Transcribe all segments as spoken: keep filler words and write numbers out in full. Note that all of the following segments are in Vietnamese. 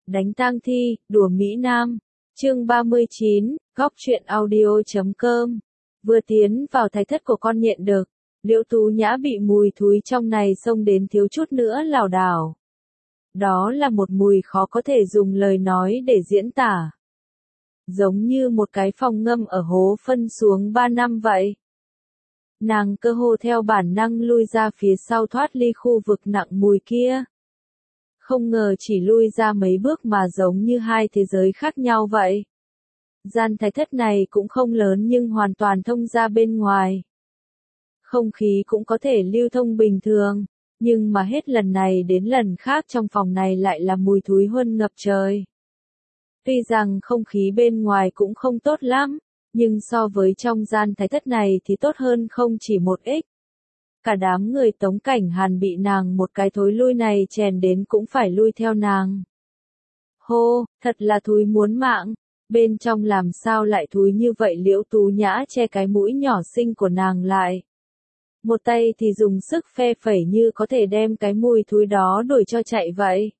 Đánh tang thi, đùa Mỹ Nam. Chương ba mươi chín, góc truyện audio chấm com. Vừa tiến vào thái thất của con nhện đực, Liễu Tú Nhã bị mùi thúi trong này xông đến thiếu chút nữa lảo đảo. Đó là một mùi khó có thể dùng lời nói để diễn tả. Giống như một cái phòng ngâm ở hố phân xuống ba năm vậy. Nàng cơ hồ theo bản năng lui ra phía sau thoát ly khu vực nặng mùi kia. Không ngờ chỉ lui ra mấy bước mà giống như hai thế giới khác nhau vậy. Gian thái thất này cũng không lớn nhưng hoàn toàn thông ra bên ngoài. Không khí cũng có thể lưu thông bình thường, nhưng mà hết lần này đến lần khác trong phòng này lại là mùi thúi huân ngập trời. Tuy rằng không khí bên ngoài cũng không tốt lắm, nhưng so với trong gian thái thất này thì tốt hơn không chỉ một ít. Cả đám người Tống Cảnh Hàn bị nàng một cái thối lui này chèn đến cũng phải lui theo nàng. Hô, thật là thúi muốn mạng, bên trong làm sao lại thúi như vậy. Liễu Tú Nhã che cái mũi nhỏ xinh của nàng lại. Một tay thì dùng sức phe phẩy như có thể đem cái mùi thúi đó đuổi cho chạy vậy.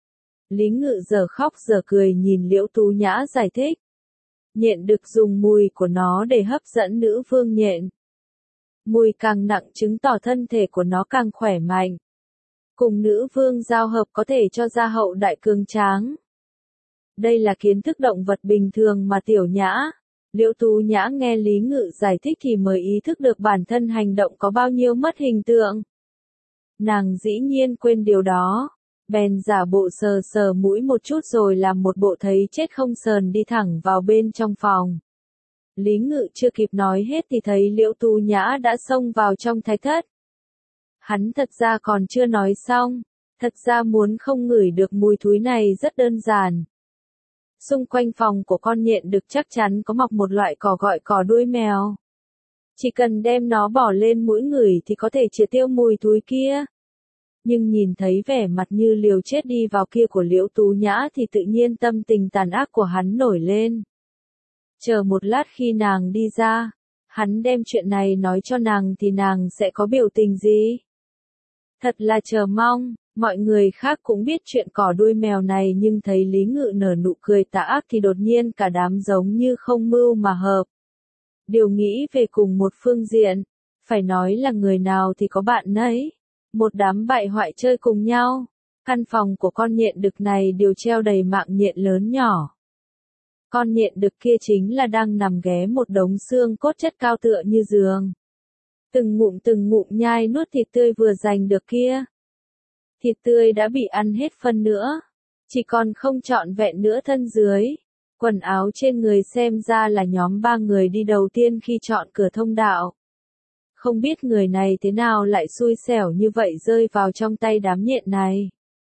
Lý Ngự giờ khóc giờ cười nhìn Liễu Tú Nhã giải thích. Nhện đực dùng mùi của nó để hấp dẫn nữ vương nhện. Mùi càng nặng chứng tỏ thân thể của nó càng khỏe mạnh. Cùng nữ vương giao hợp có thể cho ra hậu đại cường tráng. Đây là kiến thức động vật bình thường mà Tiểu Nhã. Liễu Tú Nhã nghe Lý Ngự giải thích thì mới ý thức được bản thân hành động có bao nhiêu mất hình tượng. Nàng dĩ nhiên quên điều đó. Bèn giả bộ sờ sờ mũi một chút rồi làm một bộ thấy chết không sờn đi thẳng vào bên trong phòng. Lý Ngự chưa kịp nói hết thì thấy Liễu Tú Nhã đã xông vào trong thái thất. Hắn thật ra còn chưa nói xong, thật ra muốn không ngửi được mùi thúi này rất đơn giản. Xung quanh phòng của con nhện đực chắc chắn có mọc một loại cỏ gọi cỏ đuôi mèo. Chỉ cần đem nó bỏ lên mũi ngửi thì có thể triệt tiêu mùi thúi kia. Nhưng nhìn thấy vẻ mặt như liều chết đi vào kia của Liễu Tú Nhã thì tự nhiên tâm tình tàn ác của hắn nổi lên. Chờ một lát khi nàng đi ra, hắn đem chuyện này nói cho nàng thì nàng sẽ có biểu tình gì? Thật là chờ mong, mọi người khác cũng biết chuyện cỏ đuôi mèo này nhưng thấy Lý Ngự nở nụ cười tà ác thì đột nhiên cả đám giống như không mưu mà hợp. Điều nghĩ về cùng một phương diện, phải nói là người nào thì có bạn nấy. Một đám bại hoại chơi cùng nhau. Căn phòng của con nhện đực này đều treo đầy mạng nhện lớn nhỏ. Con nhện đực kia chính là đang nằm ghé một đống xương cốt chất cao tựa như giường. Từng ngụm từng ngụm nhai nuốt thịt tươi vừa giành được kia. Thịt tươi đã bị ăn hết phân nữa. Chỉ còn không trọn vẹn nữa thân dưới. Quần áo trên người xem ra là nhóm ba người đi đầu tiên khi chọn cửa thông đạo. Không biết người này thế nào lại xui xẻo như vậy rơi vào trong tay đám nhện này.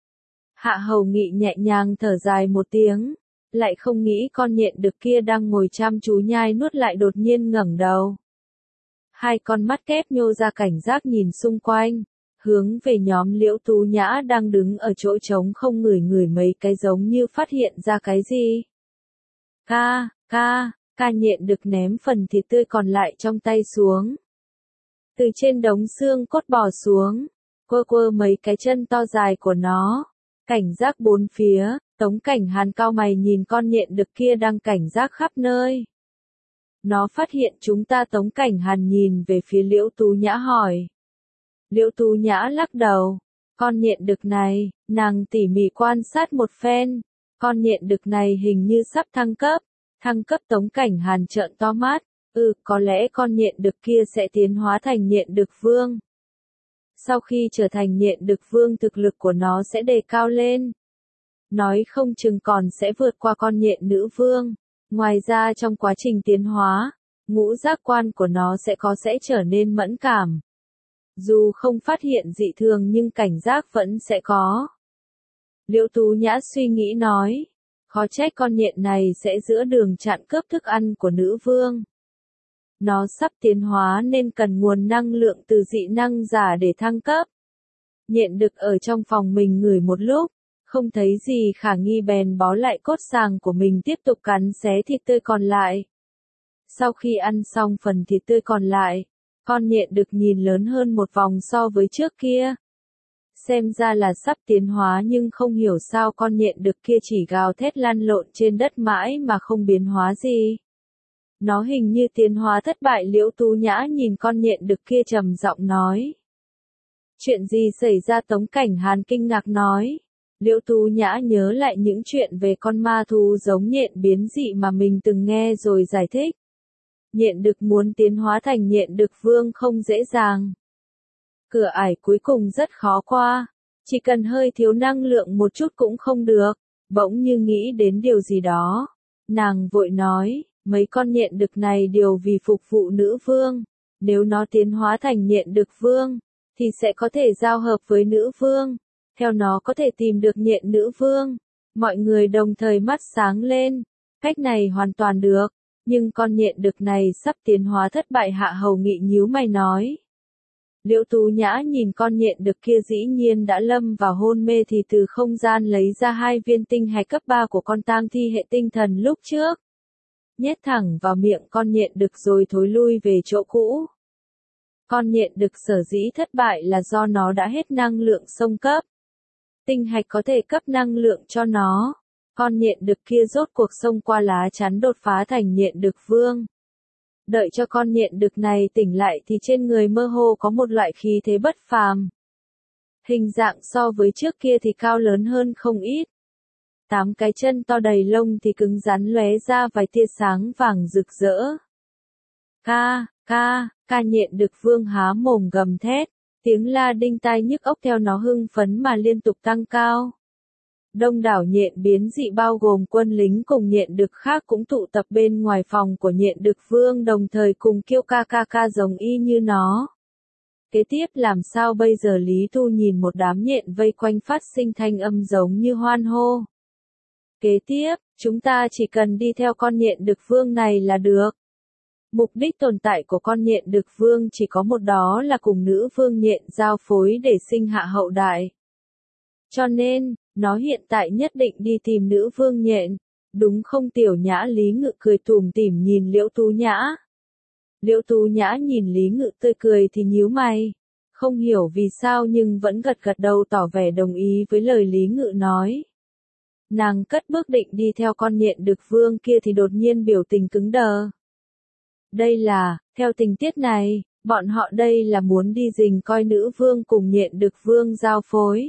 Hạ Hầu Nghị nhẹ nhàng thở dài một tiếng, lại không nghĩ con nhện đực kia đang ngồi chăm chú nhai nuốt lại đột nhiên ngẩng đầu. Hai con mắt kép nhô ra cảnh giác nhìn xung quanh, hướng về nhóm Liễu Tú Nhã đang đứng ở chỗ trống không ngửi ngửi mấy cái giống như phát hiện ra cái gì. Ca, ca, ca nhện đực ném phần thịt tươi còn lại trong tay xuống. Từ trên đống xương cốt bò xuống, quơ quơ mấy cái chân to dài của nó, cảnh giác bốn phía. Tống Cảnh Hàn cau mày nhìn con nhện đực kia đang cảnh giác khắp nơi. Nó phát hiện chúng ta. Tống Cảnh Hàn nhìn về phía Liễu Tú Nhã hỏi. Liễu Tú Nhã lắc đầu. Con nhện đực này, nàng tỉ mỉ quan sát một phen. Con nhện đực này hình như sắp thăng cấp. Thăng cấp. Tống Cảnh Hàn trợn to mắt. Ừ, có lẽ con nhện đực kia sẽ tiến hóa thành nhện đực vương. Sau khi trở thành nhện đực vương thực lực của nó sẽ đề cao lên. Nói không chừng còn sẽ vượt qua con nhện nữ vương. Ngoài ra trong quá trình tiến hóa, ngũ giác quan của nó sẽ có sẽ trở nên mẫn cảm. Dù không phát hiện dị thường nhưng cảnh giác vẫn sẽ có. Liễu Tú Nhã suy nghĩ nói. Khó trách con nhện này sẽ giữa đường chặn cướp thức ăn của nữ vương. Nó sắp tiến hóa nên cần nguồn năng lượng từ dị năng giả để thăng cấp. Nhện đực ở trong phòng mình ngửi một lúc, không thấy gì khả nghi bèn bó lại cốt sàng của mình tiếp tục cắn xé thịt tươi còn lại. Sau khi ăn xong phần thịt tươi còn lại, con nhện đực nhìn lớn hơn một vòng so với trước kia. xem ra là sắp tiến hóa nhưng không hiểu sao con nhện đực kia chỉ gào thét lăn lộn trên đất mãi mà không biến hóa gì. Nó hình như tiến hóa thất bại. Liễu Tú Nhã nhìn con nhện đực kia trầm giọng nói. Chuyện gì xảy ra? Tống Cảnh Hàn kinh ngạc nói. Liễu Tú Nhã nhớ lại những chuyện về con ma thú giống nhện biến dị mà mình từng nghe rồi giải thích. Nhện đực muốn tiến hóa thành nhện đực vương không dễ dàng. Cửa ải cuối cùng rất khó qua. Chỉ cần hơi thiếu năng lượng một chút cũng không được. Bỗng như nghĩ đến điều gì đó. Nàng vội nói, mấy con nhện đực này đều vì phục vụ nữ vương. Nếu nó tiến hóa thành nhện đực vương, thì sẽ có thể giao hợp với nữ vương. Theo nó có thể tìm được nhện nữ vương. Mọi người đồng thời mắt sáng lên. Cách này hoàn toàn được. Nhưng con nhện đực này sắp tiến hóa thất bại. Hạ Hầu Nghị nhíu mày nói. Liễu Tú Nhã nhìn con nhện đực kia dĩ nhiên đã lâm vào hôn mê thì từ không gian lấy ra hai viên tinh hạch cấp ba của con tang thi hệ tinh thần lúc trước. Nhét thẳng vào miệng con nhện đực rồi thối lui về chỗ cũ. Con nhện đực sở dĩ thất bại là do nó đã hết năng lượng sông cấp. Tinh hạch có thể cấp năng lượng cho nó. Con nhện đực kia rốt cuộc xông qua lá chắn đột phá thành nhện đực vương. Đợi cho con nhện đực này tỉnh lại thì trên người mơ hồ có một loại khí thế bất phàm. Hình dạng so với trước kia thì cao lớn hơn không ít. Tám cái chân to đầy lông thì cứng rắn lóe ra vài tia sáng vàng rực rỡ. Ca, ca, ca nhện đực vương há mồm gầm thét, tiếng la đinh tai nhức óc theo nó hưng phấn mà liên tục tăng cao. Đông đảo nhện biến dị bao gồm quân lính cùng nhện đực khác cũng tụ tập bên ngoài phòng của nhện đực vương đồng thời cùng kêu ca ca ca giống y như nó. Kế tiếp làm sao bây giờ? Lý Tu nhìn một đám nhện vây quanh phát sinh thanh âm giống như hoan hô. Kế tiếp, chúng ta chỉ cần đi theo con nhện đực vương này là được. Mục đích tồn tại của con nhện đực vương chỉ có một, đó là cùng nữ vương nhện giao phối để sinh hạ hậu đại. Cho nên, nó hiện tại nhất định đi tìm nữ vương nhện. Đúng không Tiểu Nhã? Lý Ngự cười tủm tỉm nhìn Liễu Tú Nhã. Liễu Tú Nhã nhìn Lý Ngự tươi cười thì nhíu mày. Không hiểu vì sao nhưng vẫn gật gật đầu tỏ vẻ đồng ý với lời Lý Ngự nói. Nàng cất bước định đi theo con nhện đực vương kia thì đột nhiên biểu tình cứng đờ. Đây là, theo tình tiết này, bọn họ đây là muốn đi rình coi nữ vương cùng nhện đực vương giao phối.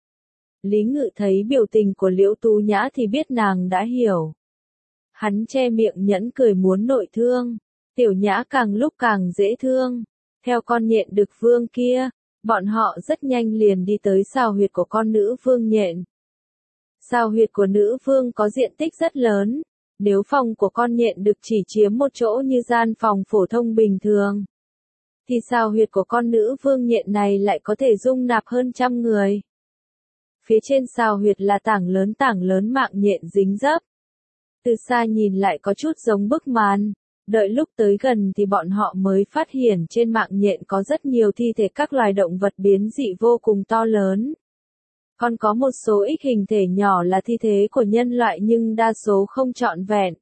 Lý Ngự thấy biểu tình của Liễu Tú Nhã thì biết nàng đã hiểu. Hắn che miệng nhẫn cười muốn nội thương. Tiểu Nhã càng lúc càng dễ thương. Theo con nhện đực vương kia, bọn họ rất nhanh liền đi tới sào huyệt của con nữ vương nhện. Sào huyệt của nữ vương có diện tích rất lớn. Nếu phòng của con nhện đực chỉ chiếm một chỗ như gian phòng phổ thông bình thường, thì sào huyệt của con nữ vương nhện này lại có thể dung nạp hơn trăm người. Phía trên sào huyệt là tảng lớn tảng lớn mạng nhện dính dấp. Từ xa nhìn lại có chút giống bức màn. Đợi lúc tới gần thì bọn họ mới phát hiện trên mạng nhện có rất nhiều thi thể các loài động vật biến dị vô cùng to lớn. Còn có một số ít hình thể nhỏ là thi thể của nhân loại nhưng đa số không trọn vẹn.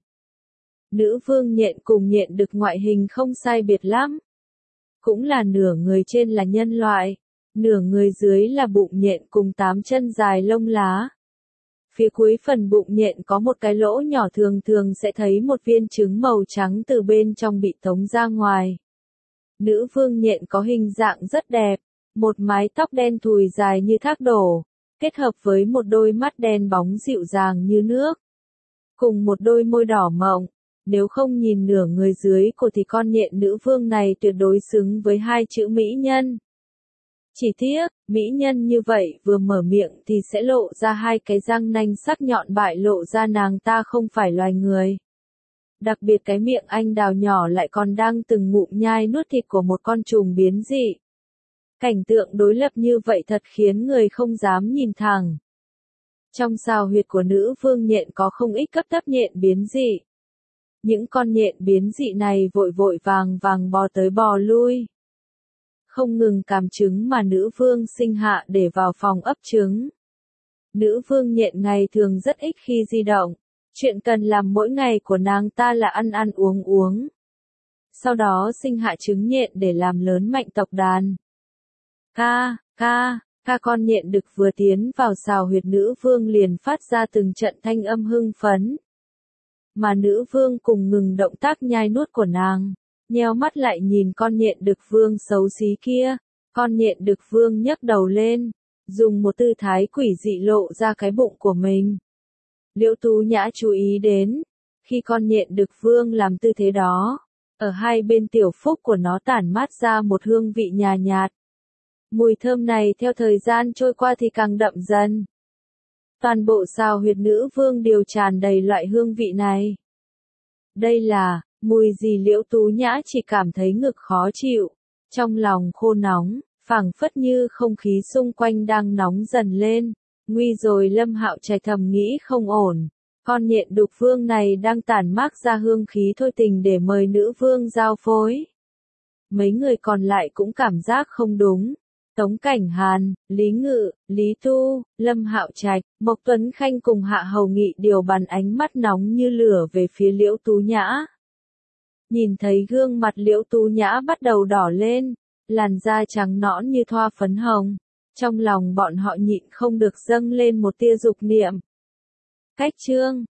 Nữ vương nhện cùng nhện đực ngoại hình không sai biệt lắm. Cũng là nửa người trên là nhân loại, nửa người dưới là bụng nhện cùng tám chân dài lông lá. Phía cuối phần bụng nhện có một cái lỗ nhỏ, thường thường sẽ thấy một viên trứng màu trắng từ bên trong bị tống ra ngoài. Nữ vương nhện có hình dạng rất đẹp, một mái tóc đen thùi dài như thác đổ, kết hợp với một đôi mắt đen bóng dịu dàng như nước, cùng một đôi môi đỏ mọng. Nếu không nhìn nửa người dưới của thì con nhện nữ vương này tuyệt đối xứng với hai chữ mỹ nhân. Chỉ tiếc, mỹ nhân như vậy vừa mở miệng thì sẽ lộ ra hai cái răng nanh sắc nhọn bại lộ ra nàng ta không phải loài người. Đặc biệt cái miệng anh đào nhỏ lại còn đang từng ngụm nhai nuốt thịt của một con trùng biến dị. Cảnh tượng đối lập như vậy thật khiến người không dám nhìn thẳng. Trong sào huyệt của nữ vương nhện có không ít cấp thấp nhện biến dị. Những con nhện biến dị này vội vội vàng vàng bò tới bò lui. Không ngừng càm trứng mà nữ vương sinh hạ để vào phòng ấp trứng. Nữ vương nhện ngày thường rất ít khi di động. Chuyện cần làm mỗi ngày của nàng ta là ăn ăn uống uống. Sau đó sinh hạ trứng nhện để làm lớn mạnh tộc đàn. Ca, ca, Ca con nhện đực vừa tiến vào xào huyệt nữ vương liền phát ra từng trận thanh âm hưng phấn. Mà nữ vương cùng ngừng động tác nhai nuốt của nàng, nheo mắt lại nhìn con nhện đực vương xấu xí kia. Con nhện đực vương nhấc đầu lên, dùng một tư thái quỷ dị lộ ra cái bụng của mình. Liễu Tú Nhã chú ý đến, khi con nhện đực vương làm tư thế đó, ở hai bên tiểu phúc của nó tản mát ra một hương vị nhàn nhạt. Mùi thơm này theo thời gian trôi qua thì càng đậm dần. Toàn bộ xào huyệt nữ vương đều tràn đầy loại hương vị này. Đây là, mùi gì Liễu Tú Nhã chỉ cảm thấy ngực khó chịu, trong lòng khô nóng, phảng phất như không khí xung quanh đang nóng dần lên. Nguy rồi, Lâm Hạo Trạch thầm nghĩ không ổn. Con nhện đực vương này đang tản mát ra hương khí thôi tình để mời nữ vương giao phối. Mấy người còn lại cũng cảm giác không đúng. Tống Cảnh Hàn, Lý Ngự, Lý Tu, Lâm Hạo Trạch, Mộc Tuấn Khanh cùng Hạ Hầu Nghị đều bắn ánh mắt nóng như lửa về phía Liễu Tú Nhã. Nhìn thấy gương mặt Liễu Tú Nhã bắt đầu đỏ lên, làn da trắng nõn như thoa phấn hồng, trong lòng bọn họ nhịn không được dâng lên một tia dục niệm. Cách chương